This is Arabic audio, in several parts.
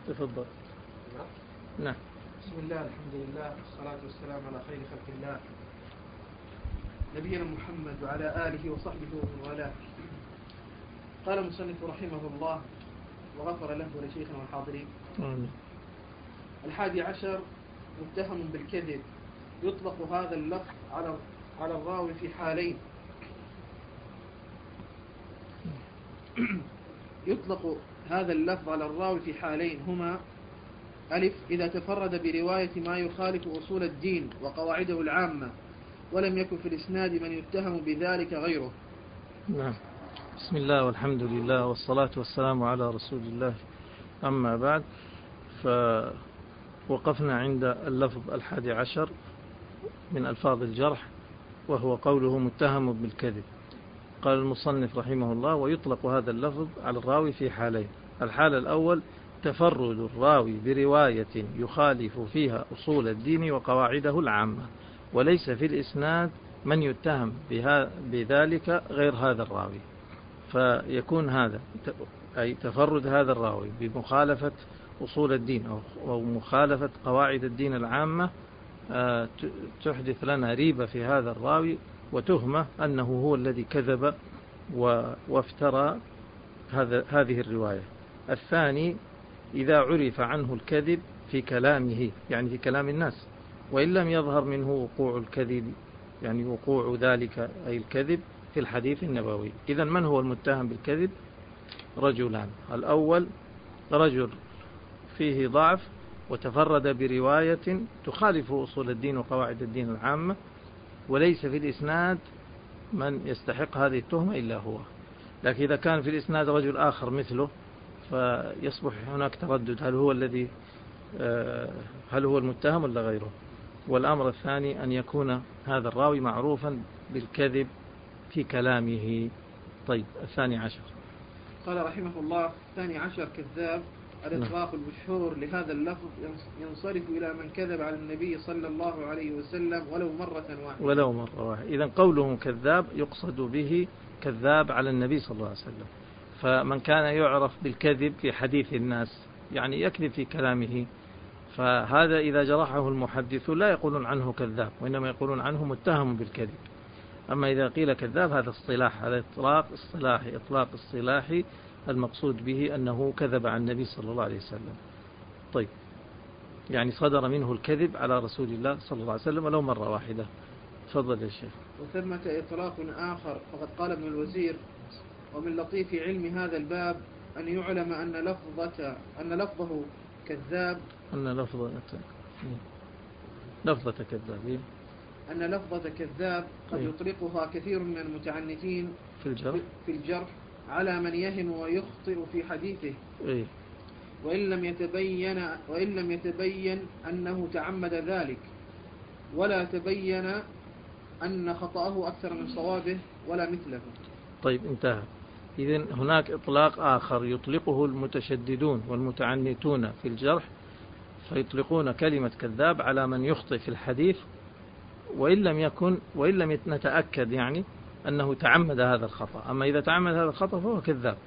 تفضل. نعم. بسم الله، الحمد لله، والصلاة والسلام على خير خلق الله نبينا محمد وعلى آله وصحبه ومن والاه. قال المصنف رحمه الله وغفر له ولشيخنا والحاضرين: 11 متهم بالكذب. يطلق هذا اللفظ على الراوي في حالين. يطلق هذا اللفظ على الراوي في حالين هما: ألف، إذا تفرد برواية ما يخالف أصول الدين وقواعده العامة ولم يكن في الإسناد من يتهم بذلك غيره. نعم. بسم الله والحمد لله والصلاة والسلام على رسول الله. أما بعد، فوقفنا عند اللفظ 11 من ألفاظ الجرح، وهو قوله متهم بالكذب. قال المصنف رحمه الله: ويطلق هذا اللفظ على الراوي في حالين. الحالة الأول: تفرد الراوي برواية يخالف فيها أصول الدين وقواعده العامة وليس في الإسناد من يتهم بذلك غير هذا الراوي. فيكون هذا أي تفرد هذا الراوي بمخالفة أصول الدين أو مخالفة قواعد الدين العامة تحدث لنا ريبة في هذا الراوي وتهمة أنه هو الذي كذب وافترى هذه الرواية. الثاني: إذا عرف عنه الكذب في كلامه، يعني في كلام الناس، وإن لم يظهر منه وقوع الكذب، يعني وقوع ذلك أي الكذب في الحديث النبوي. إذن من هو المتهم بالكذب؟ رجلان: الأول رجل فيه ضعف وتفرد برواية تخالف أصول الدين وقواعد الدين العامة وليس في الإسناد من يستحق هذه التهمة إلا هو. لكن إذا كان في الإسناد رجل آخر مثله فيصبح هناك تردد، هل هو المتهم ولا غيره. والأمر الثاني أن يكون هذا الراوي معروفا بالكذب في كلامه. طيب، 12 قال رحمه الله: 12 كذاب. الإطلاق المشهور لهذا اللفظ ينصرف إلى من كذب على النبي صلى الله عليه وسلم ولو مرة واحدة. إذن قوله كذاب يقصد به كذاب على النبي صلى الله عليه وسلم. فمن كان يعرف بالكذب في حديث الناس، يعني يكذب في كلامه، فهذا إذا جرحه المحدث لا يقولون عنه كذاب، وإنما يقولون عنه متهم بالكذب. أما إذا قيل كذاب هذا اصطلاح، هذا إطلاق اصطلاحي المقصود به أنه كذب عن النبي صلى الله عليه وسلم. طيب، يعني صدر منه الكذب على رسول الله صلى الله عليه وسلم ولو مرة واحدة. تفضل يا شيخ. وثمة إطلاق آخر، فقد قال ابن الوزير: ومن لطيف علم هذا الباب أن يعلم أن لفظه كذاب، أن لفظة كذاب قد يطلقها كثير من المتعنتين في الجرح على من يهم ويخطئ في حديثه، وإن لم يتبين أنه تعمد ذلك، ولا تبين أن خطأه أكثر من صوابه ولا مثله. طيب، انتهى. إذن هناك إطلاق آخر يطلقه المتشددون والمتعنتون في الجرح، فيطلقون كلمة كذاب على من يخطئ في الحديث وإن لم نتأكد يعني أنه تعمد هذا الخطأ. أما إذا تعمد هذا الخطأ فهو كذاب.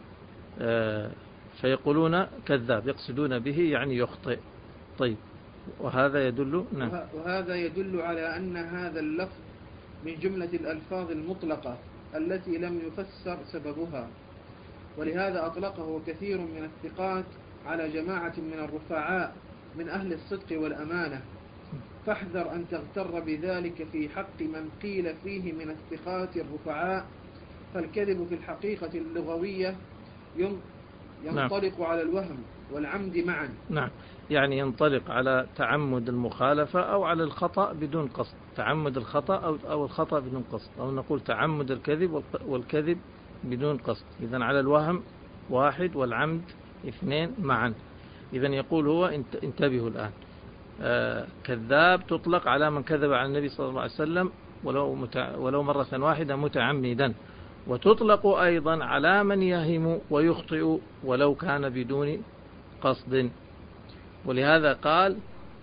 فيقولون كذاب يقصدون به يعني يخطئ. طيب، وهذا يدل على أن هذا اللفظ من جملة الألفاظ المطلقة التي لم يفسر سببها، ولهذا أطلقه كثير من الثقات على جماعة من الرفعاء من أهل الصدق والأمانة. فاحذر أن تغتر بذلك في حق من قيل فيه من الثقات الرفعاء، فالكذب في الحقيقة اللغوية ينطلق على الوهم والعمد معا. نعم، يعني ينطلق على تعمد المخالفة أو على الخطأ بدون قصد، تعمد الخطأ أو الخطأ بدون قصد، أو نقول تعمد الكذب والكذب بدون قصد. إذن على الوهم 1 والعمد 2 معا. إذن يقول هو انتبهوا الآن، كذاب تطلق على من كذب على النبي صلى الله عليه وسلم ولو مرة واحدة متعمدا، وتطلق أيضا على من يهم ويخطئ ولو كان بدون قصد. ولهذا قال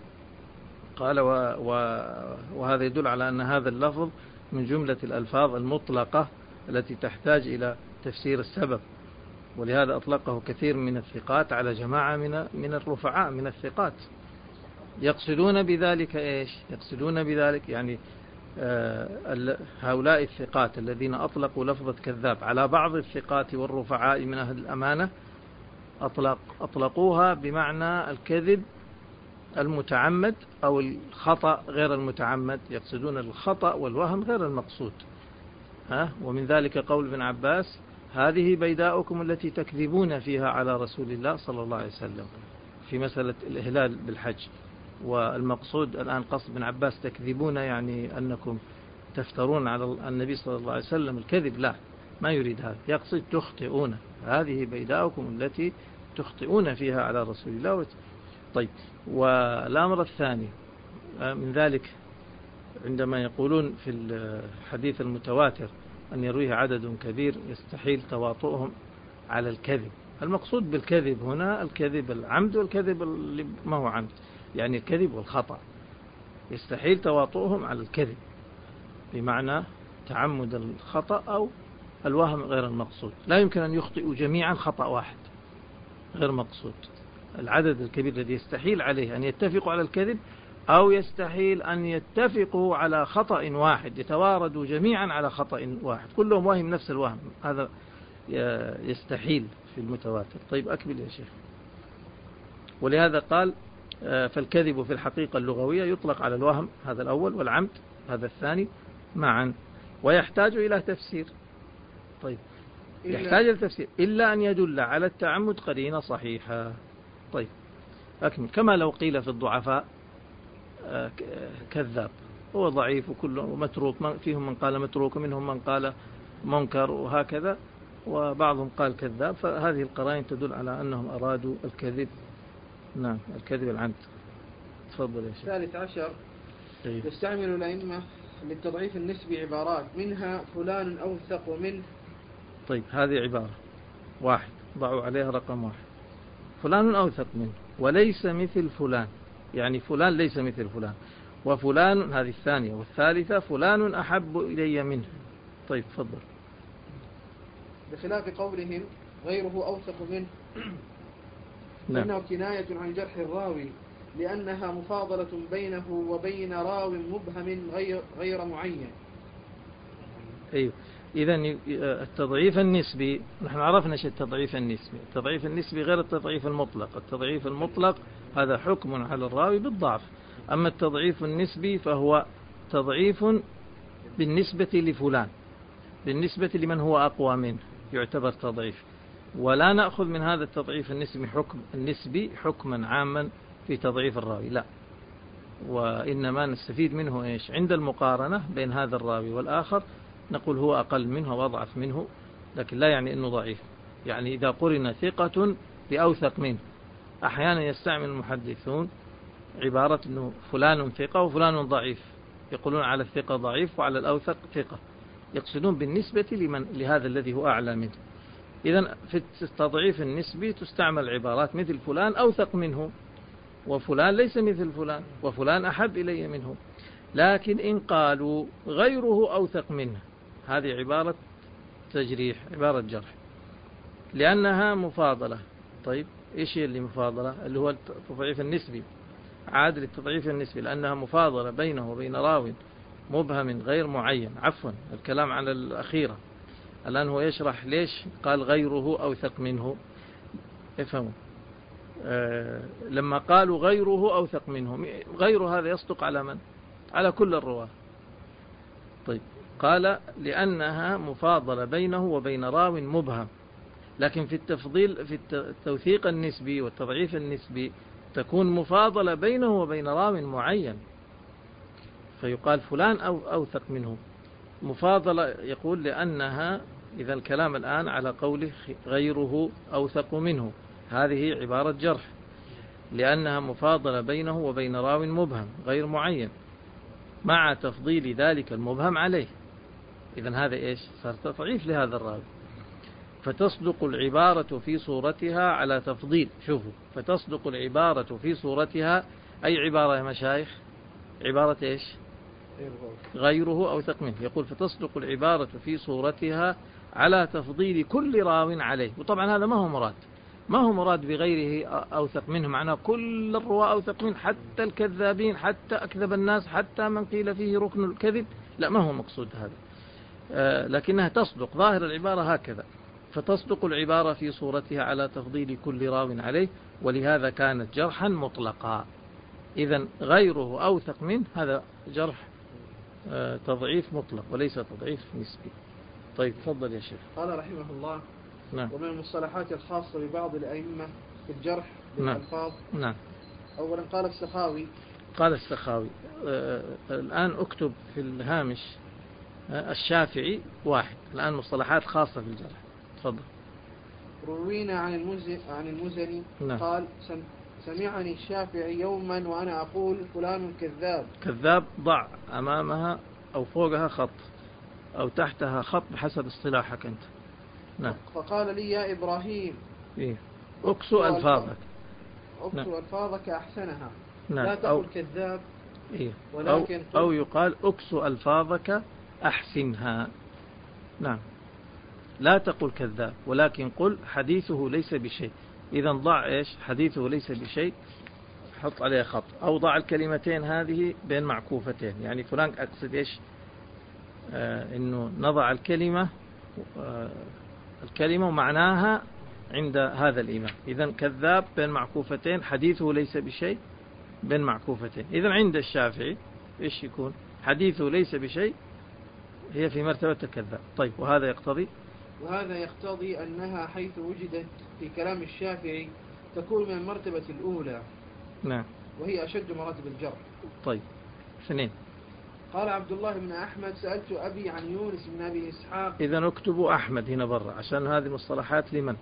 وهذا يدل على أن هذا اللفظ من جملة الألفاظ المطلقة التي تحتاج إلى تفسير السبب. ولهذا أطلقه كثير من الثقات على جماعة من الرفعاء من الثقات. يقصدون بذلك إيش؟ يقصدون بذلك يعني هؤلاء الثقات الذين أطلقوا لفظة كذاب على بعض الثقات والرفعاء من أهل الأمانة أطلقوها بمعنى الكذب المتعمد أو الخطأ غير المتعمد، يقصدون الخطأ والوهم غير المقصود. ومن ذلك قول ابن عباس: هذه بيداؤكم التي تكذبون فيها على رسول الله صلى الله عليه وسلم في مسألة الإهلال بالحج. والمقصود الآن قصد ابن عباس تكذبون يعني أنكم تفترون على النبي صلى الله عليه وسلم الكذب، لا، ما يريد هذا، يقصد تخطئون، هذه بيداؤكم التي تخطئون فيها على رسول الله. طيب، والأمر الثاني من ذلك عندما يقولون في الحديث المتواتر أن يرويه عدد كبير يستحيل تواطؤهم على الكذب. المقصود بالكذب هنا الكذب العمد والكذب اللي ما هو عمد، يعني الكذب والخطأ. يستحيل تواطؤهم على الكذب بمعنى تعمد الخطأ أو الوهم غير المقصود. لا يمكن أن يخطئوا جميعا خطأ واحد غير مقصود. العدد الكبير الذي يستحيل عليه أن يتفقوا على الكذب، أو يستحيل أن يتفقوا على خطأ واحد، يتواردوا جميعا على خطأ واحد، كلهم واهم نفس الوهم، هذا يستحيل في المتواتر. طيب أكمل يا شيخ. ولهذا قال: فالكذب في الحقيقة اللغوية يطلق على الوهم، هذا الأول، والعمد هذا الثاني معا، ويحتاج إلى تفسير. طيب، يحتاج إلى تفسير إلا أن يدل على التعمد قرينة صحيحة. طيب أكمل. كما لو قيل في الضعفاء كذاب، هو ضعيف وكله متروك، فيهم من قال متروك ومنهم من قال منكر وهكذا، وبعضهم قال كذاب، فهذه القرائن تدل على أنهم أرادوا الكذب. نعم، الكذب العمد. تفضل يا شيخ. الثالث عشر: يستعمل الأئمة للتضعيف النسبي عبارات منها فلان أوثق منه. طيب، هذه عبارة واحد ضعوا عليها رقم واحد: فلان أوثق منه، وليس مثل فلان، يعني فلان ليس مثل فلان، وفلان، هذه الثانية، والثالثة فلان أحب إلي منه. طيب تفضل. بخلاف قولهم غيره أوثق منه، إنه كناية عن جرح الراوي، لأنها مفاضلة بينه وبين راو مبهم غير معين. أيوه، إذن التضعيف النسبي، نحن عرفنا شيء التضعيف النسبي. التضعيف النسبي غير التضعيف المطلق. التضعيف المطلق هذا حكم على الراوي بالضعف، أما التضعيف النسبي فهو تضعيف بالنسبة لفلان، بالنسبة لمن هو أقوى منه يعتبر تضعيف. ولا نأخذ من هذا التضعيف النسبي حكما عاما في تضعيف الراوي، لا، وإنما نستفيد منه إيش؟ عند المقارنة بين هذا الراوي والآخر نقول هو أقل منه وأضعف منه، لكن لا يعني أنه ضعيف. يعني إذا قرن ثقة بأوثق منه، أحيانا يستعمل المحدثون عبارة أنه فلان ثقة وفلان ضعيف، يقولون على الثقة ضعيف وعلى الأوثق ثقة، يقصدون بالنسبة لهذا الذي هو أعلى منه. إذن في التضعيف النسبي تستعمل عبارات مثل فلان أوثق منه، وفلان ليس مثل فلان، وفلان أحب إلي منه. لكن إن قالوا غيره أوثق منه، هذه عبارة تجريح، عبارة جرح، لأنها مفاضلة. طيب إيش اللي مفاضلة؟ اللي هو التضعيف النسبي، عادل التضعيف النسبي، لأنها مفاضلة بينه وبين راو مبهم غير معين. عفوا، الكلام على الأخيرة، الآن هو يشرح ليش قال غيره أوثق منه. افهموا، لما قالوا غيره أوثق منه، غيره هذا يصدق على من؟ على كل الرواة. طيب، قال لأنها مفاضلة بينه وبين راو مبهم، لكن في التفضيل في التوثيق النسبي والتضعيف النسبي تكون مفاضلة بينه وبين راو معين، فيقال فلان أو أوثق منه. مفاضلة يقول لأنها، إذا الكلام الآن على قوله غيره أوثق منه، هذه عبارة جرح، لأنها مفاضلة بينه وبين راو مبهم غير معين مع تفضيل ذلك المبهم عليه. إذن هذا إيش؟ صار تضعيف لهذا الراوي. فتصدق العبارة في صورتها على تفضيل. شوفوا، فتصدق العبارة في صورتها، أي عبارة يا مشايخ؟ عبارة إيش؟ غيره أوثق منه. يقول فتصدق العبارة في صورتها على تفضيل كل راو عليه. وطبعا هذا ما هو مراد بغيره أوثق منه، معناه كل الرواة أوثق منه، حتى الكذابين، حتى أكذب الناس، حتى من قيل فيه ركن الكذب، لا، ما هو مقصود هذا. لكنها تصدق، ظاهر العبارة هكذا، فتصدق العبارة في صورتها على تفضيل كل راو عليه، ولهذا كانت جرحا مطلقا. إذن غيره أوثق منه هذا جرح تضعيف مطلق وليس تضعيف نسبي. طيب تفضل يا شيخ. قال رحمه الله: نعم. ومن المصطلحات الخاصة ببعض الأئمة في الجرح بالألفاظ. نعم. أولا قال السخاوي الآن أكتب في الهامش الشافعي واحد. الآن مصطلحات خاصة في الجرح. تفضل. روينا عن المزني نعم. قال: سمعني الشافعي يوما وأنا أقول فلان كذاب. كذاب ضع أمامها أو فوقها خط أو تحتها خط بحسب اصطلاحك أنت. نعم. فقال لي: يا إبراهيم، إيه؟ أكسو ألفاظك. أكسو ألفاظك أحسنها. نعم. لا تقل كذاب. إيه؟ ولكن أو يقال أكسو ألفاظك أحسنها. نعم. لا تقل كذاب، ولكن قل حديثه ليس بشيء. إذا ضع إيش؟ حديثه ليس بشيء، حط عليه خط، أو ضع الكلمتين هذه بين معكوفتين. يعني فلان أقصد إيش؟ إنه نضع الكلمة ومعناها عند هذا الإمام. إذا كذاب بين معكوفتين، حديثه ليس بشيء بين معكوفتين. إذا عند الشافعي إيش يكون؟ حديثه ليس بشيء، هي في مرتبة الكذاب. طيب، وهذا يقتضي أنها حيث وجدت في كلام الشافعي تكون من المرتبة الأولى. نعم. وهي أشد مراتب الجرح. طيب، اثنين. قال عبد الله بن أحمد: سألت أبي عن يونس بن أبي إسحاق. إذا اكتبوا أحمد هنا برا، عشان هذه المصطلحات لمن؟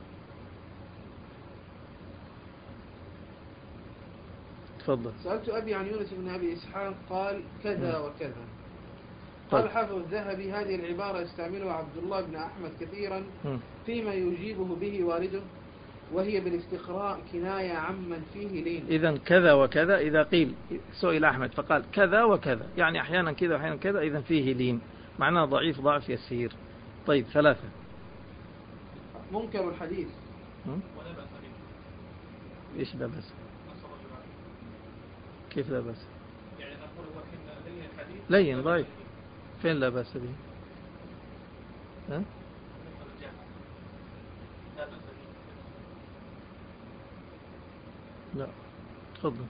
تفضل. سألت أبي عن يونس بن أبي إسحاق قال كذا وكذا. طيب. قال حافظ الذهبي: هذه العبارة يستعملها عبد الله بن أحمد كثيرا فيما يجيبه به والده، وهي بالاستقراء كناية عمن فيه لين. إذا كذا وكذا، إذا قيل سئل أحمد فقال كذا وكذا، يعني أحيانا كذا وأحيانا كذا، إذا فيه لين، معناه ضعيف ضعف يسير. طيب، ثلاثة. منكر الحديث. إيش لا بأس؟ كيف لا بأس؟ يعني نقول لين الحديث لين ضعيف، فين لا بأس به؟ ها؟ لا، تفضل.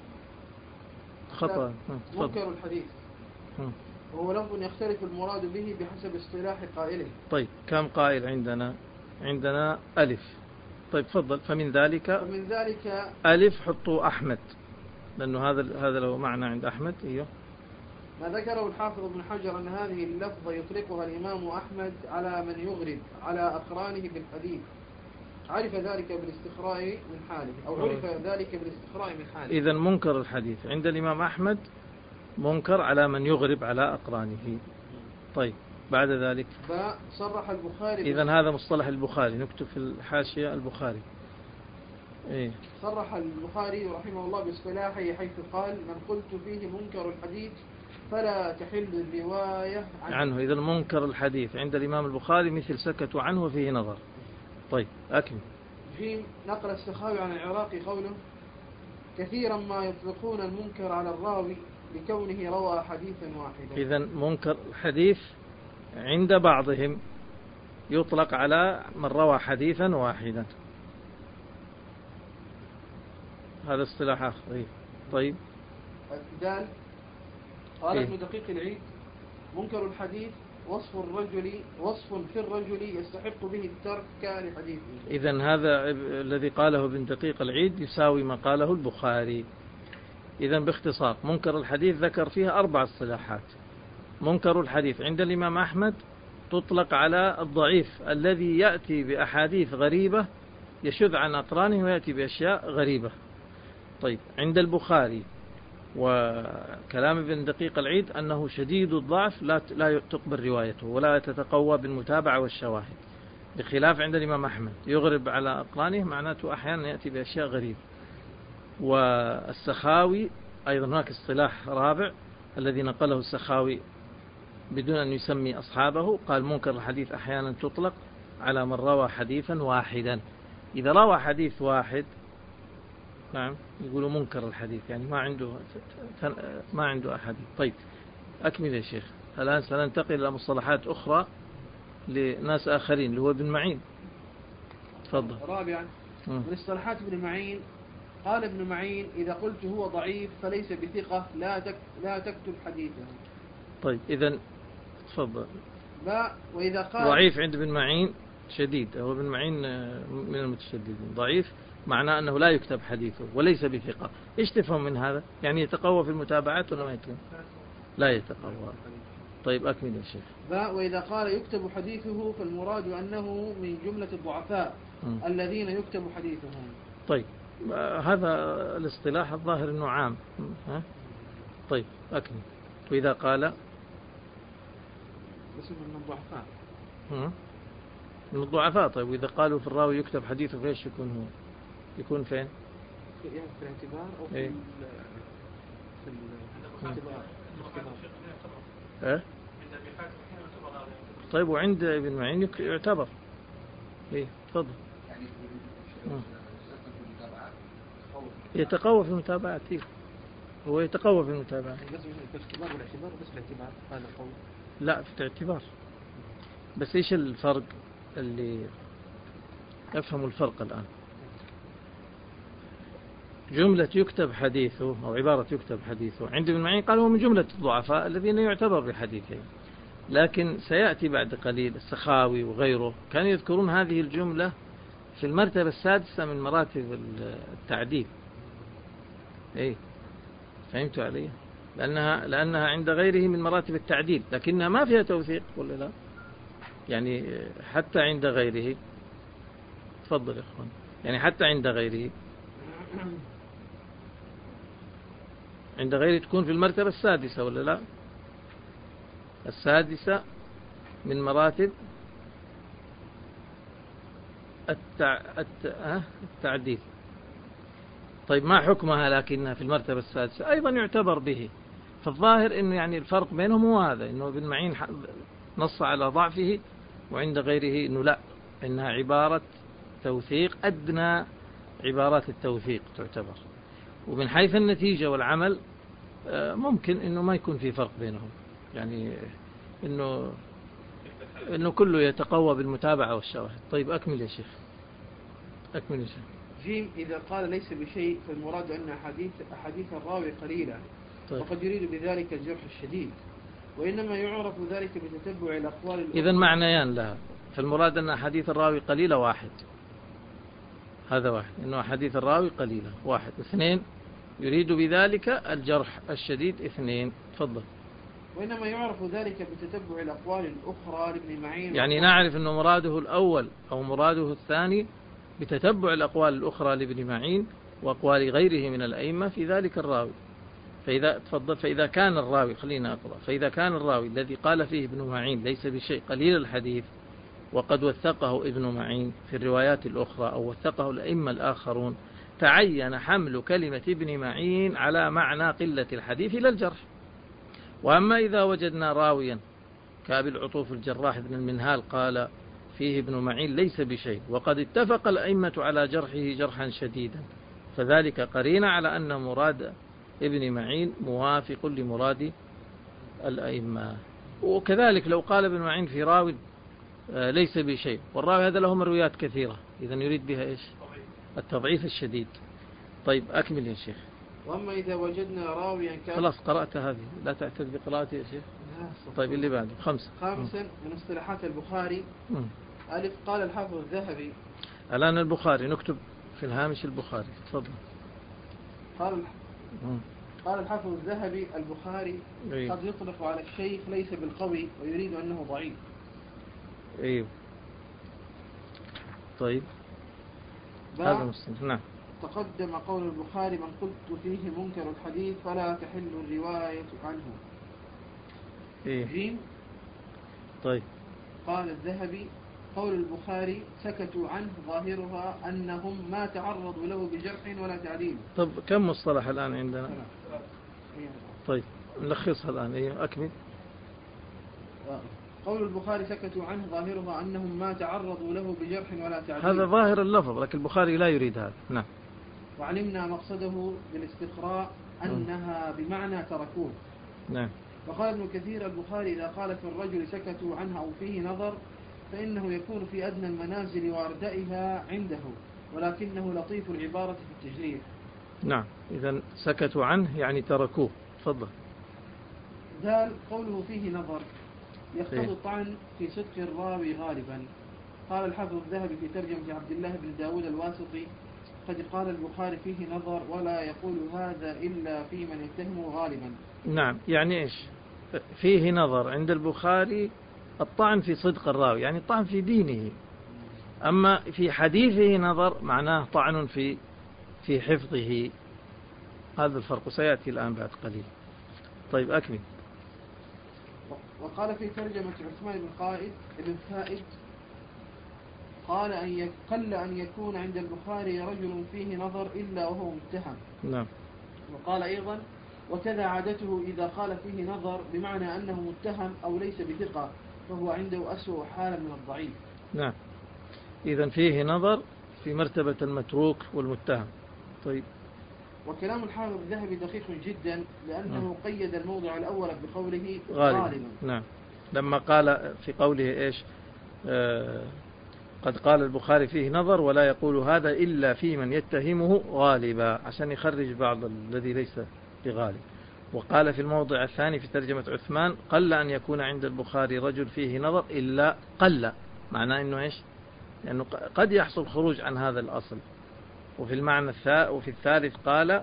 خطأ. منكر الحديث وهو لفظ يختلف المراد به بحسب اصطلاح قائله. طيب، كم قائل عندنا ألف. طيب تفضل. فمن ذلك ألف حطوا أحمد، لأنه هذا له معنى عند أحمد. إيوه. ما ذكره الحافظ ابن حجر أن هذه اللفظة يطلقها الإمام أحمد على من يغرب على أقرانه بالحديث. عرف ذلك بالاستقراء من حاله، أو عرف ذلك بالاستقراء من حاله. إذن منكر الحديث عند الإمام أحمد منكر على من يغرب على أقرانه. طيب، بعد ذلك صرح البخاري. إذن هذا مصطلح البخاري، نكتب في الحاشية البخاري. إيه؟ صرح البخاري رحمه الله باصطلاحه حيث قال: من قلت فيه منكر الحديث فلا تحل الرواية عنه. إذن منكر الحديث عند الإمام البخاري مثل سكتوا عنه وفيه نظر. طيب، أكمل. جيم. نقل السخاوي عن العراقي قوله: كثيرا ما يطلقون المنكر على الراوي لكونه روى حديثا واحدا. إذن منكر الحديث عند بعضهم يطلق على من روى حديثا واحدا، هذا اصطلاح آخر. طيب. الدال. قال ابن دقيق العيد: منكر الحديث وصف في الرجل يستحق به الترك لحديثه. إذن هذا الذي قاله ابن دقيق العيد يساوي ما قاله البخاري. إذن باختصار، منكر الحديث ذكر فيها 4 اصطلاحات. منكر الحديث عند الإمام أحمد تطلق على الضعيف الذي يأتي بأحاديث غريبة، يشذ عن أقرانه ويأتي بأشياء غريبة. طيب، عند البخاري وكلام ابن دقيق العيد أنه شديد الضعف، لا تقبل روايته ولا تتقوى بالمتابعة والشواهد، بخلاف عند الإمام أحمد يغرب على أقرانه، معناته أحيانا يأتي بأشياء غريبة. والسخاوي أيضا هناك اصطلاح رابع الذي نقله السخاوي بدون أن يسمي أصحابه. قال منكر الحديث أحيانا تطلق على من روى حديثا واحدا. إذا روى حديث واحد نعم يقولوا منكر الحديث، يعني ما عنده أحاديث. طيب أكمل يا شيخ. الآن سننتقل إلى مصطلحات أخرى لناس آخرين اللي هو ابن معين. تفضل. رابعا من اصطلاحات ابن معين، قال ابن معين: إذا قلت هو ضعيف فليس بثقة، لا تكتب حديثه. طيب إذن تفضل. وإذا قال ضعيف عند ابن معين شديد، هو ابن معين من المتشددين. ضعيف معناه أنه لا يكتب حديثه وليس بثقة. إيش تفهم من هذا؟ يعني يتقوى في المتابعات ولا ما يتقوى؟ لا يتقوى. طيب أكمل يا شيخ. وإذا قال يكتب حديثه فالمراد أنه من جملة الضعفاء الذين يكتب حديثهم. طيب هذا الاصطلاح الظاهر أنه عام. طيب أكمل. وإذا قال بس من الضعفاء من الضعفاء. طيب وإذا قالوا في الراوي يكتب حديثه فإيش يكون هو؟ يكون فين؟ في الاعتبار أو في الاختبار. طيب وعند ابن معين يعتبر. تفضل. يتقوى في المتابعات. هو يتقوى في المتابعات. بس الاختبار والاعتبار، بس الاعتبار هذا قول. لا في الاعتبار. بس ايش الفرق اللي افهموا الفرق الآن؟ جملة يكتب حديثه أو عبارة يكتب حديثه عند ابن معين قال هو من جملة الضعفاء الذين يعتبر بحديثهم. لكن سيأتي بعد قليل السخاوي وغيره كانوا يذكرون هذه الجملة في المرتبة السادسة من مراتب التعديل. فهمتوا علي؟ لأنها عند غيره من مراتب التعديل، لكنها ما فيها توثيق ولا لا؟ يعني حتى عند غيره. تفضل يا أخوان. يعني حتى عند غيره تكون في المرتبة السادسة ولا لا؟ السادسة من مراتب التعديل. طيب ما حكمها لكنها في المرتبة السادسة؟ أيضا يعتبر به. فالظاهر إنه يعني الفرق بينهم هو هذا، إنه ابن معين نص على ضعفه، وعند غيره إنه لا، إنها عبارة توثيق أدنى عبارات التوثيق تعتبر. ومن حيث النتيجة والعمل ممكن إنه ما يكون في فرق بينهم، يعني إنه كله يتقوى بالمتابعة والشواهد. طيب أكمل يا شيخ. جيم إذا قال ليس بشيء فالمراد أن أحاديث الراوي قليلة. طيب. وقد يريد بذلك الجرح الشديد، وإنما يعرف ذلك بتتبع الأقوال. إذن معنيان لها. فالمراد أن أحاديث الراوي قليلة واحد، هذا واحد، إنه أحاديث الراوي قليلة واحد. اثنين يريد بذلك الجرح الشديد. اثنين. تفضل. وإنما يعرف ذلك بتتبع الأقوال الأخرى لابن معين. يعني نعرف أنه مراده الأول أو مراده الثاني بتتبع الأقوال الأخرى لابن معين وأقوال غيره من الأئمة في ذلك الراوي. فإذا كان الراوي، خلينا أقرأ، فإذا كان الراوي الذي قال فيه ابن معين ليس بشيء قليل الحديث وقد وثقه ابن معين في الروايات الأخرى أو وثقه الأئمة الآخرون، تعين حمل كلمة ابن معين على معنى قلة الحديث إلى الجرح. وأما إذا وجدنا راويا كأبي العطوف الجراح بن المنهال قال فيه ابن معين ليس بشيء وقد اتفق الأئمة على جرحه جرحا شديدا، فذلك قرينة على أن مراد ابن معين موافق لمراد الأئمة. وكذلك لو قال ابن معين في راوي ليس بشيء والراوي هذا له مرويات كثيرة، إذا يريد بها إيش؟ التضعيف الشديد. طيب أكمل يا شيخ. وأما إذا وجدنا راويا خلاص قرأت هذه، لا تعتد بقراءتي يا شيخ. طيب اللي بعده. خامسا من اصطلاحات البخاري. ألف. قال الحافظ الذهبي. الآن البخاري نكتب في الهامش البخاري. تفضل. قال الحافظ الذهبي: البخاري قد يطلق على الشيخ ليس بالقوي ويريد أنه ضعيف. أيوه. طيب هذا مستند. نعم. تقدم قول البخاري: من قلت فيه منكر الحديث فلا تحل الرواية عنه. جيم. طيب. قال الذهبي: قول البخاري سكتوا عنه ظاهرها أنهم ما تعرضوا له بجرح ولا تعديل. طب كم مصطلح الآن عندنا؟ طيب نلخصها الآن. أكمل. قول البخاري سكتوا عنه ظاهرها أنهم ما تعرضوا له بجرح ولا تعديل. هذا ظاهر اللفظ، لكن البخاري لا يريد هذا. نعم. وعلمنا مقصده بالاستقراء أنها بمعنى تركوه. نعم. وقال ابن كثير البخاري إذا قال في الرجل سكتوا عنه أو فيه نظر فإنه يكون في أدنى المنازل وأردئها عنده، ولكنه لطيف العبارة في التجريح. نعم. إذا سكتوا عنه يعني تركوه. تفضل. ذال قوله فيه نظر يقتضي الطعن في صدق الراوي غالبا. قال الحافظ الذهبي في ترجمة عبد الله بن داود الواسطي قد قال البخاري فيه نظر ولا يقول هذا إلا في من يتهمه غالبا. نعم. يعني إيش فيه نظر عند البخاري؟ الطعن في صدق الراوي، يعني الطعن في دينه. أما في حديثه نظر معناه طعن في حفظه. هذا الفرق سيأتي الآن بعد قليل. طيب أكمل. وقال في ترجمة عثمان بن فائد قال قل أن يكون عند البخاري رجل فيه نظر إلا وهو متهم. نعم. وقال أيضا وكذا عادته إذا قال فيه نظر بمعنى أنه متهم أو ليس بثقة فهو عنده أسوأ حالا من الضعيف. نعم. إذن فيه نظر في مرتبة المتروك والمتهم. طيب. وكلام الحافظ الذهبي دقيق جدا لأنه قيد الموضع الأول بقوله غالبا. نعم. لما قال في قوله إيش قد قال البخاري فيه نظر ولا يقول هذا إلا في من يتهمه غالبا، عشان يخرج بعض الذي ليس بغالب. وقال في الموضع الثاني في ترجمة عثمان قل أن يكون عند البخاري رجل فيه نظر إلا قل، معناه أنه إيش؟ لأنه قد يحصل خروج عن هذا الأصل. وفي المعنى وفي الثالث قال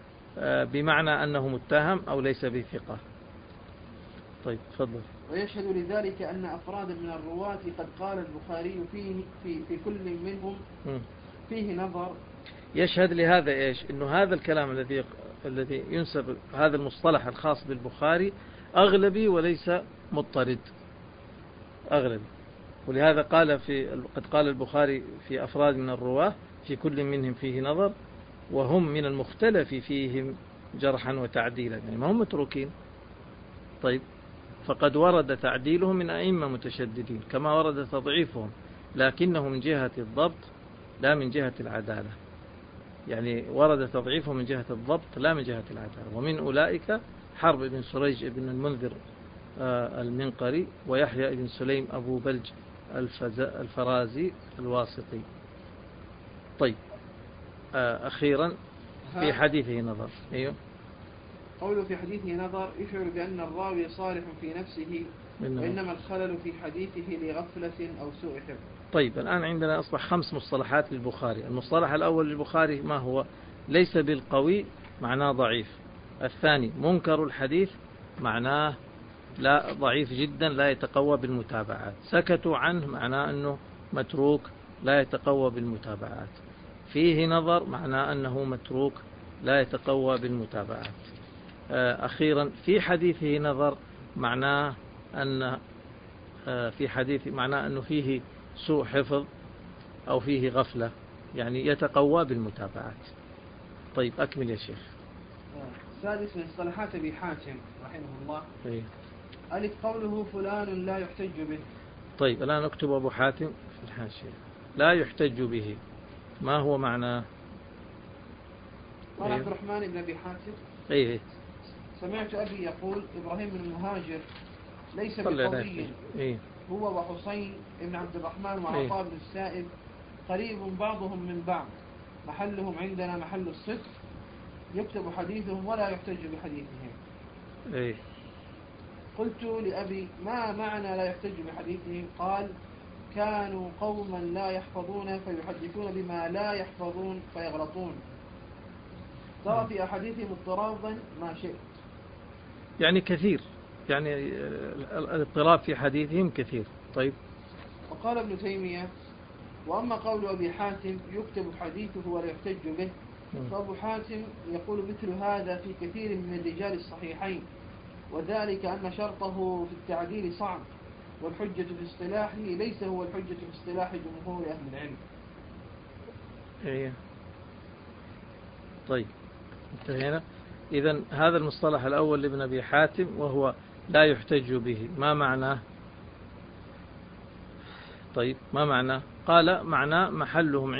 بمعنى أنه متهم أو ليس بثقة. طيب تفضل. ويشهد لذلك أن أفرادا من الرواة قد قال البخاري في كل منهم فيه نظر. يشهد لهذا إيش؟ إنه هذا الكلام الذي ينسب هذا المصطلح الخاص بالبخاري أغلبي وليس مضطرد، أغلبي. ولهذا قد قال البخاري في أفراد من الرواة في كل منهم فيه نظر وهم من المختلف فيهم جرحا وتعديلا، يعني ما هم متروكين. طيب. فقد ورد تعديلهم من أئمة متشددين كما ورد تضعيفهم، لكنه من جهة الضبط لا من جهة العدالة. يعني ورد تضعيفهم من جهة الضبط لا من جهة العدالة. ومن أولئك حرب بن سريج بن المنذر المنقري ويحيى بن سليم أبو بلج الفرازي الواسطي. طيب. أخيرا في حديثه نظر. أيوه. قوله في حديثه نظر يشعر بأن الراوي صالح في نفسه وإنما الخلل في حديثه لغفلة أو سوء حفظ. طيب الآن عندنا أصبح 5 مصطلحات للبخاري. المصطلح الأول للبخاري ما هو؟ ليس بالقوي، معناه ضعيف. الثاني منكر الحديث، معناه لا ضعيف جدا لا يتقوى بالمتابعات. سكتوا عنه، معناه أنه متروك لا يتقوى بالمتابعات. فيه نظر، معناه أنه متروك لا يتقوى بالمتابعات. أخيرا في حديثه نظر، معناه أن معناه أنه فيه سوء حفظ أو فيه غفلة، يعني يتقوى بالمتابعات. طيب أكمل يا شيخ. سادس من اصطلاحات أبي حاتم رحمه الله. إيه. ألف قوله فلان لا يحتج به. طيب الآن أكتب أبو حاتم في الحاشية لا يحتج به، ما هو معناه؟ قال عبد الرحمن بن أبي حاتم إيه. سمعت أبي يقول إبراهيم بن المهاجر ليس بقوي. إيه. هو وحسين بن عبد الرحمن وعطاء بن السائب قريب بعضهم من بعض، محلهم عندنا محل الصدق، يكتب حديثهم ولا يحتج بحديثهم. إيه. قلت لأبي ما معنى لا يحتج بحديثهم؟ قال كانوا قوما لا يحفظون فيحدثون بما لا يحفظون فيغلطون، ترى في أحاديثهم اضطرابا ما شئت. يعني كثير، يعني الاضطراب في حديثهم كثير. طيب. وقال ابن تيمية وأما قول أبي حاتم يكتب حديثه ولا يحتج به، فأبو حاتم يقول مثل هذا في كثير من الرجال الصحيحين، وذلك أن شرطه في التعديل صعب، والحجة في اصطلاحه ليس هو الحجة في اصطلاح جمهور أهل العلم. إيه. طيب انتهينا. إذن هذا المصطلح الأول لابن أبي حاتم وهو لا يحتج به، ما معناه؟ طيب ما معنى؟ قال معنى محلهم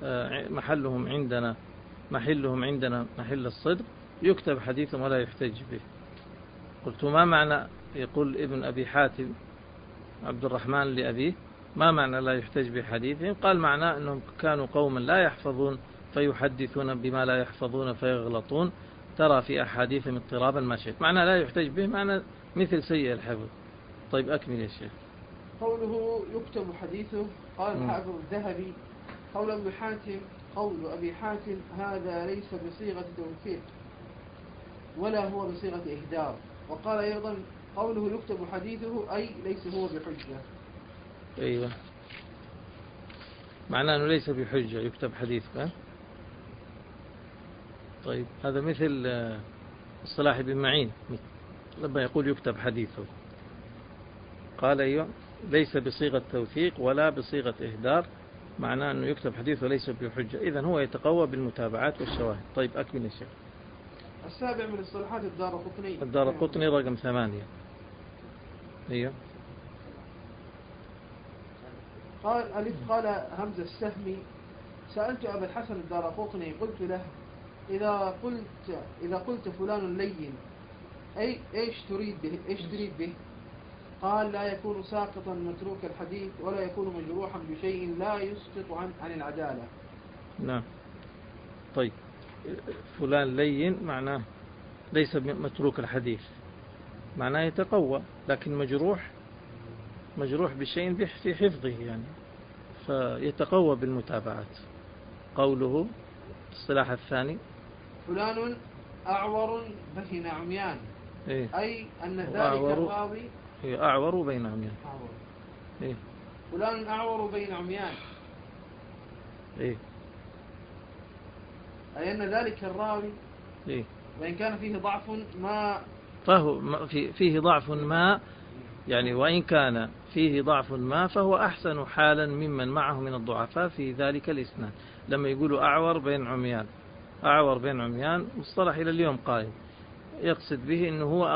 عندنا محل الصدق، يكتب حديثهم ولا يحتج به. قلت ما معنى؟ يقول ابن أبي حاتم عبد الرحمن لأبيه ما معنى لا يحتج بحديثهم؟ قال معناه أنهم كانوا قوما لا يحفظون فيحدثون بما لا يحفظون فيغلطون، ترى في أحاديثهم اضطرابا ما شئت. معنى لا يحتج به معنى مثل سيء الحفظ. طيب أكمل يا شيخ. قوله يكتب حديثه، قال الحافظ الذهبي قول أبي حاتم هذا ليس بصيغة توثيق ولا هو بصيغة إهدار. وقال أيضا قوله يكتب حديثه أي ليس هو بحجة. أيوة، معناه أنه ليس بحجة يكتب حديثه. طيب هذا مثل الصلاح بن معين لما يقول يكتب حديثه، قال أيوة ليس بصيغة توثيق ولا بصيغة إهدار، معناه أنه يكتب حديثه ليس بحجة، إذن هو يتقوى بالمتابعات والشواهد. طيب أكمل يا شيخ. السابع من اصطلاحات الدارقطني رقم 8. أيوة. قال همزة السهمي سألت أبا الحسن الدارقطني قلت له إذا قلت فلان لين إيش تريد به؟ قال لا يكون ساقطا متروك الحديث ولا يكون مجروحا بشيء لا يسقط عن العدالة. نعم. طيب فلان لين معناه ليس متروك الحديث، معناه يتقوى، لكن مجروح بشيء في حفظه يعني، فيتقوى بالمتابعات. قوله الصلاح الثاني فلان أعور بين عميان، أي أن ذلك الراوي أعور بين عميان. فلان أعور بين عميان، أي أن ذلك الراوي وإن كان فيه ضعف ما فيه ضعف ما، يعني وإن كان فيه ضعف ما فهو أحسن حالا ممن معه من الضعفاء في ذلك الإسناد. لما يقولوا أعور بين عميان مصطلح إلى اليوم قائم، يقصد به أنه هو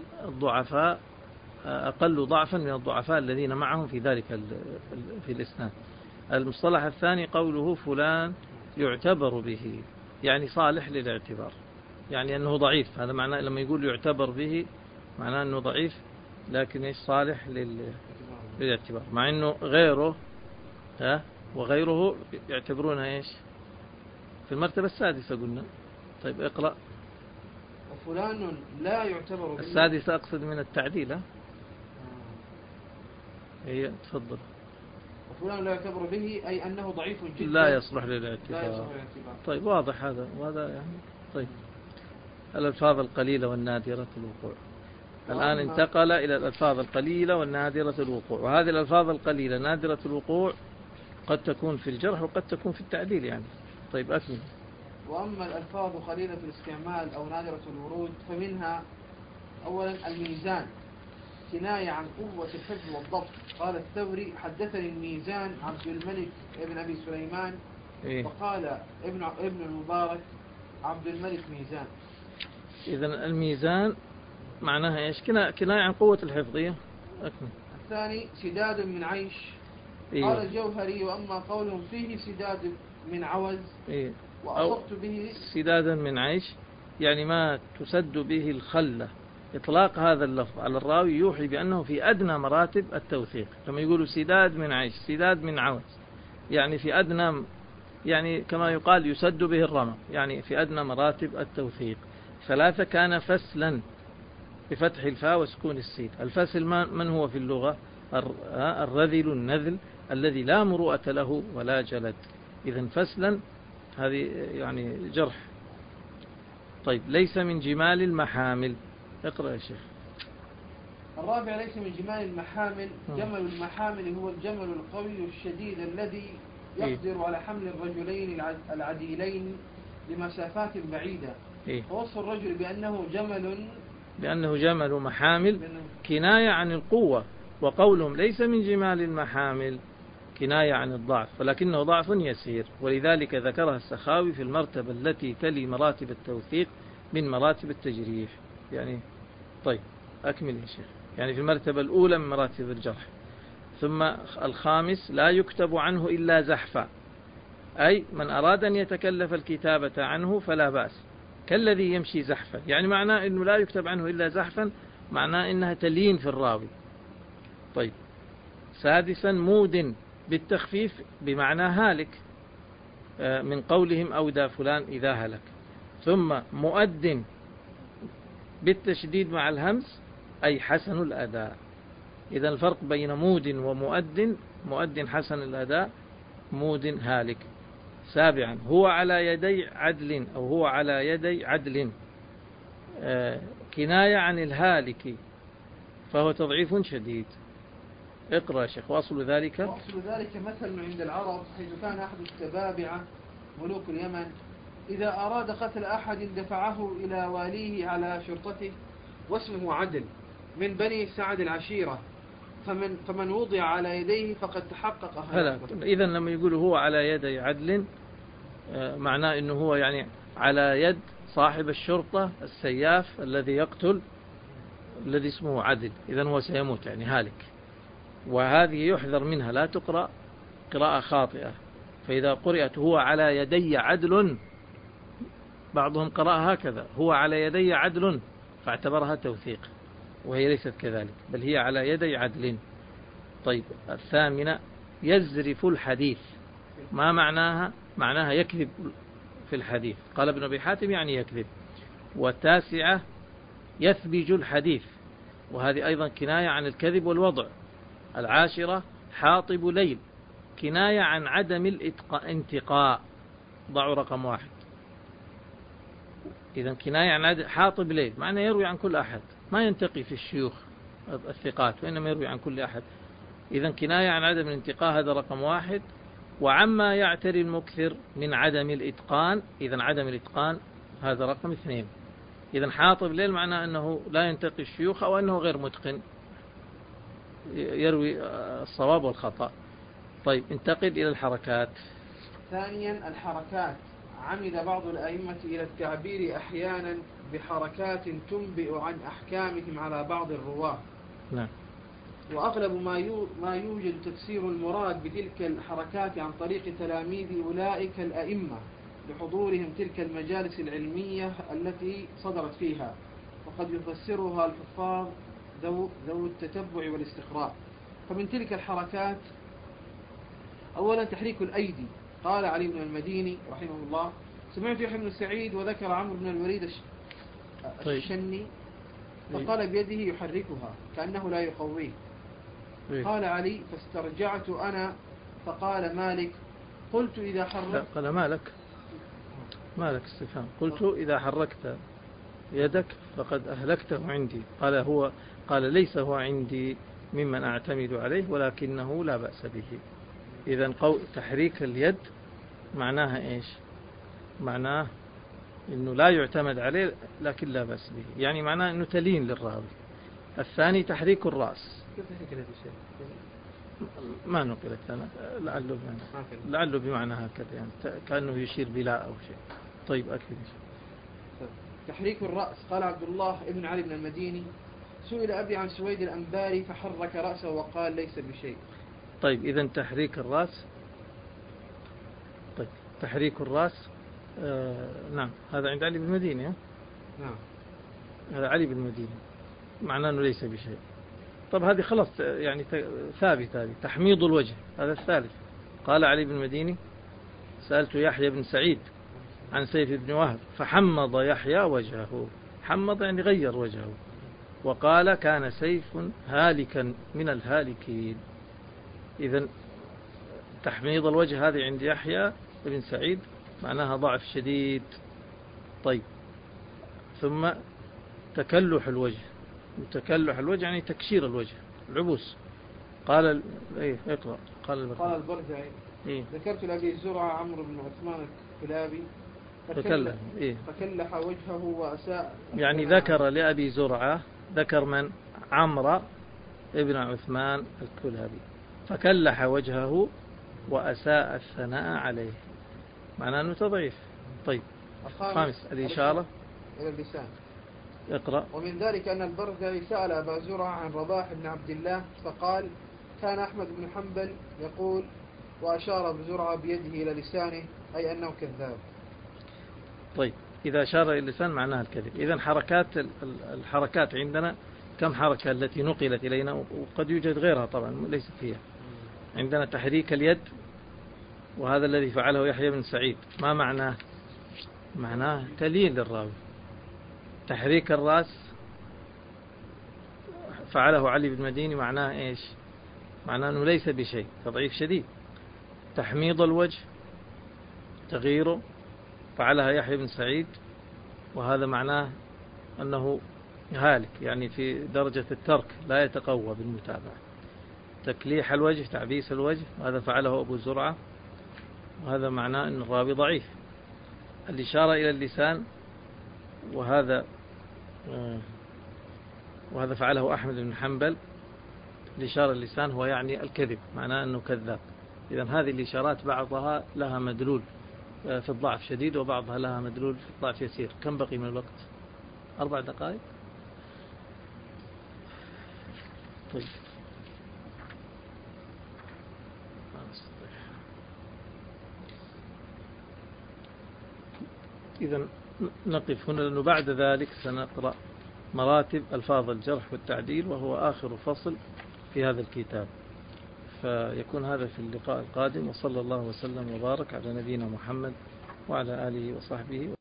أقل ضعفا من الضعفاء الذين معهم في ذلك في الإسناد. المصطلح الثاني قوله فلان يعتبر به، يعني صالح للاعتبار، يعني أنه ضعيف. هذا معناه لما يقول يعتبر به معناه أنه ضعيف، لكن إيش صالح للاعتبار، مع أنه وغيره يعتبرونها إيش في المرتبة السادسة قلنا. طيب اقرأ. وفلان لا يعتبر به السادسة أقصد من التعديل. هي تفضل. وفلان لا يعتبر به أي أنه ضعيف جدا لا يصلح للاعتبار. طيب واضح هذا يعني. طيب الألفاظ القليلة والنادرة الوقوع. الآن انتقل إلى الألفاظ القليلة والنادرة الوقوع، وهذه الألفاظ القليلة نادرة الوقوع قد تكون في الجرح وقد تكون في التعديل يعني. طيب أكمل. وأما الألفاظ قليلة الاستعمال أو نادرة الورود فمنها أولا الميزان، كناية عن قوة الحفظ والضبط. قال الثوري حدثني الميزان عبد الملك ابن أبي سليمان، وقال ابن المبارك عبد الملك ميزان. إذن الميزان معناها إيش؟ كناية عن قوة الحفظية. أكمل. الثاني سداد من عيش. قال الجوهري وأما قولهم فيه سداد من عوز وأصبت به سدادا من عيش، يعني ما تسد به الخلة. إطلاق هذا اللفظ على الراوي يوحي بأنه في أدنى مراتب التوثيق. لما يقولوا سداد من عيش، سداد من عوز، يعني في أدنى، يعني كما يقال يسد به الرمى، يعني في أدنى مراتب التوثيق. ثلاثة كان فسلا بفتح الفاء وسكون السين. الفسل من هو في اللغة؟ الرذل النذل الذي لا مروءة له ولا جلد. إذن فسلا هذه يعني جرح. طيب ليس من جمال المحامل. اقرأ يا شيخ. الرابع ليس من جمال المحامل. جمل المحامل هو الجمل القوي الشديد الذي يقدر على حمل الرجلين العديلين لمسافات بعيدة. ووصف الرجل بأنه جمل محامل كناية عن القوة، وقولهم ليس من جمال المحامل كناية عن الضعف، ولكنه ضعف يسير، ولذلك ذكرها السخاوي في المرتبة التي تلي مراتب التوثيق من مراتب التجريح يعني. طيب أكمل يا شيخ. يعني في المرتبة الأولى من مراتب الجرح. ثم الخامس لا يكتب عنه إلا زحفا، أي من أراد أن يتكلف الكتابة عنه فلا بأس، كالذي يمشي زحفا، يعني معناه أنه لا يكتب عنه إلا زحفا، معناه أنها تلين في الراوي. طيب. سادسا مود بالتخفيف بمعنى هالك، من قولهم أودى فلان إذا هلك. ثم مؤد بالتشديد مع الهمس أي حسن الأداء. إذا الفرق بين مود ومؤد، مؤد حسن الأداء، مود هالك. سابعا هو على يدي عدل أو هو على يدي عدل، كناية عن الهالك فهو تضعيف شديد. اقرأ يا شيخ. وأصل ذلك مثل عند العرب حيث كان أحد التبابعة ملوك اليمن إذا أراد قتل أحد دفعه إلى واليه على شرطته واسمه عدل من بني سعد العشيرة، فمن وضع على يديه فقد تحقق هلاكه. إذا لما يقول هو على يدي عدل، معناه أنه هو يعني على يد صاحب الشرطة السياف الذي يقتل، الذي اسمه عدل، إذا هو سيموت يعني هالك. وهذه يحذر منها، لا تقرأ قراءة خاطئة. فإذا قرأت هو على يدي عدل، بعضهم قرأ هكذا هو على يدي عدل فاعتبرها توثيق، وهي ليست كذلك، بل هي على يدي عدل. طيب. الثامنة يزرف الحديث. ما معناها؟ معناها يكذب في الحديث. قال ابن أبي حاتم يعني يكذب. والتاسعة يثبج الحديث، وهذه أيضا كناية عن الكذب والوضع. العاشرة حاطب ليل، كناية عن عدم الانتقاء، ضعوا رقم 1. إذا كناية عن حاطب ليل معنى يروي عن كل أحد، ما ينتقي في الشيوخ الثقات وإنما يروي عن كل أحد. إذا كناية عن عدم الانتقاء، هذا رقم 1. وعما يعتري المكثر من عدم الإتقان، إذا عدم الإتقان هذا رقم 2. إذا حاطب ليل معناه أنه لا ينتقي الشيوخ أو أنه غير متقن، يروي الصواب والخطأ. طيب. انتقل إلى الحركات. ثانيا الحركات. عمد بعض الأئمة إلى التعبير أحيانا بحركات تنبئ عن أحكامهم على بعض الرواة. نعم. وأغلب ما يوجد تفسير المراد بتلك الحركات عن طريق تلاميذ أولئك الأئمة لحضورهم تلك المجالس العلمية التي صدرت فيها، وقد يفسرها الحفاظ ذو التتبع والاستقراء. فمن تلك الحركات أولا تحريك الأيدي. قال علي بن المديني رحمه الله: سمعت يحيى بن سعيد وذكر عمرو بن الوليد الشني فقال بيده يحركها كأنه لا يقويه. قال علي: فاسترجعت أنا فقال مالك: قلت إذا حركت. قال مالك استفهام. قلت إذا حركت يدك فقد أهلكته عندي. قال ليس هو عندي ممن أعتمد عليه ولكنه لا بأس به. إذن تحريك اليد معناها إيش؟ معناه إنه لا يعتمد عليه لكن لا بأس به، يعني معناه إنه تلين للراوي. الثاني تحريك الرأس. ما نقلت أنا، لعله بمعنى هكذا، يعني كأنه يشير بلا أو شيء. طيب أكمل. تحريك الرأس. قال عبد الله ابن علي بن المديني: سئل أبي عن سويد الأنباري فحرك رأسه وقال ليس بشيء. طيب. إذن تحريك الرأس. طيب. تحريك الرأس. نعم. هذا عند علي بن المديني. نعم. هذا علي بن المديني معناه أنه ليس بشيء. طب هذه خلاص يعني ثابت. هذه تحميض الوجه، هذا الثالث. قال علي بن المديني: سألت يحيى بن سعيد عن سيف بن وهب فحمض يحيى وجهه. حمض يعني غير وجهه. وقال: كان سيف هالكا من الهالكين. إذن تحميض الوجه هذه عند يحيى بن سعيد معناها ضعف شديد. طيب. ثم تكلح الوجه. تكلح الوجه يعني تكشير الوجه، العبوس. قال اقرأ. قال البرزعي: ذكرت لأبي زرعة عمرو بن عثمان الكلابي فكلح وجهه وأساء. يعني ذكر لأبي زرعة، ذكر من؟ عمرو ابن عثمان الكلابي، فكلح وجهه وأساء الثناء عليه، معناه أنه تضعيف. طيب. خامس الإشارة إلى اللسان. اقرأ. ومن ذلك أن البرزعي سأل أبا زرعة عن رباح بن عبد الله فقال: كان أحمد بن حنبل يقول وأشار أبو زرعة بيده إلى لسانه أي أنه كذاب. طيب إذا أشار إلى اللسان معناها الكذب. إذن الحركات عندنا كم حركة التي نقلت إلينا، وقد يوجد غيرها طبعا ليست فيها. عندنا تحريك اليد، وهذا الذي فعله يحيى بن سعيد ما معناه؟ معناه تليين للراوي. تحريك الرأس فعله علي بن مديني معناه إيش؟ معناه أنه ليس بشيء، تضعيف شديد. تحميض الوجه تغييره فعلها يحيى بن سعيد، وهذا معناه أنه هالك، يعني في درجة الترك لا يتقوى بالمتابعة. تكليح الوجه تعبيس الوجه، وهذا فعله أبو زرعة، وهذا معناه أن الراوي ضعيف. الإشارة إلى اللسان وهذا فعله أحمد بن حنبل. الإشارة اللسان هو يعني الكذب، معناه أنه كذاب. إذن هذه الإشارات بعضها لها مدلول في الضعف شديد، وبعضها لها مدلول في الضعف يسير. كم بقي من الوقت؟ 4 دقائق. طيب إذن نقف هنا، لأنه بعد ذلك سنقرأ مراتب ألفاظ الجرح والتعديل، وهو آخر فصل في هذا الكتاب. فيكون هذا في اللقاء القادم، وصلى الله وسلم وبارك على نبينا محمد وعلى آله وصحبه.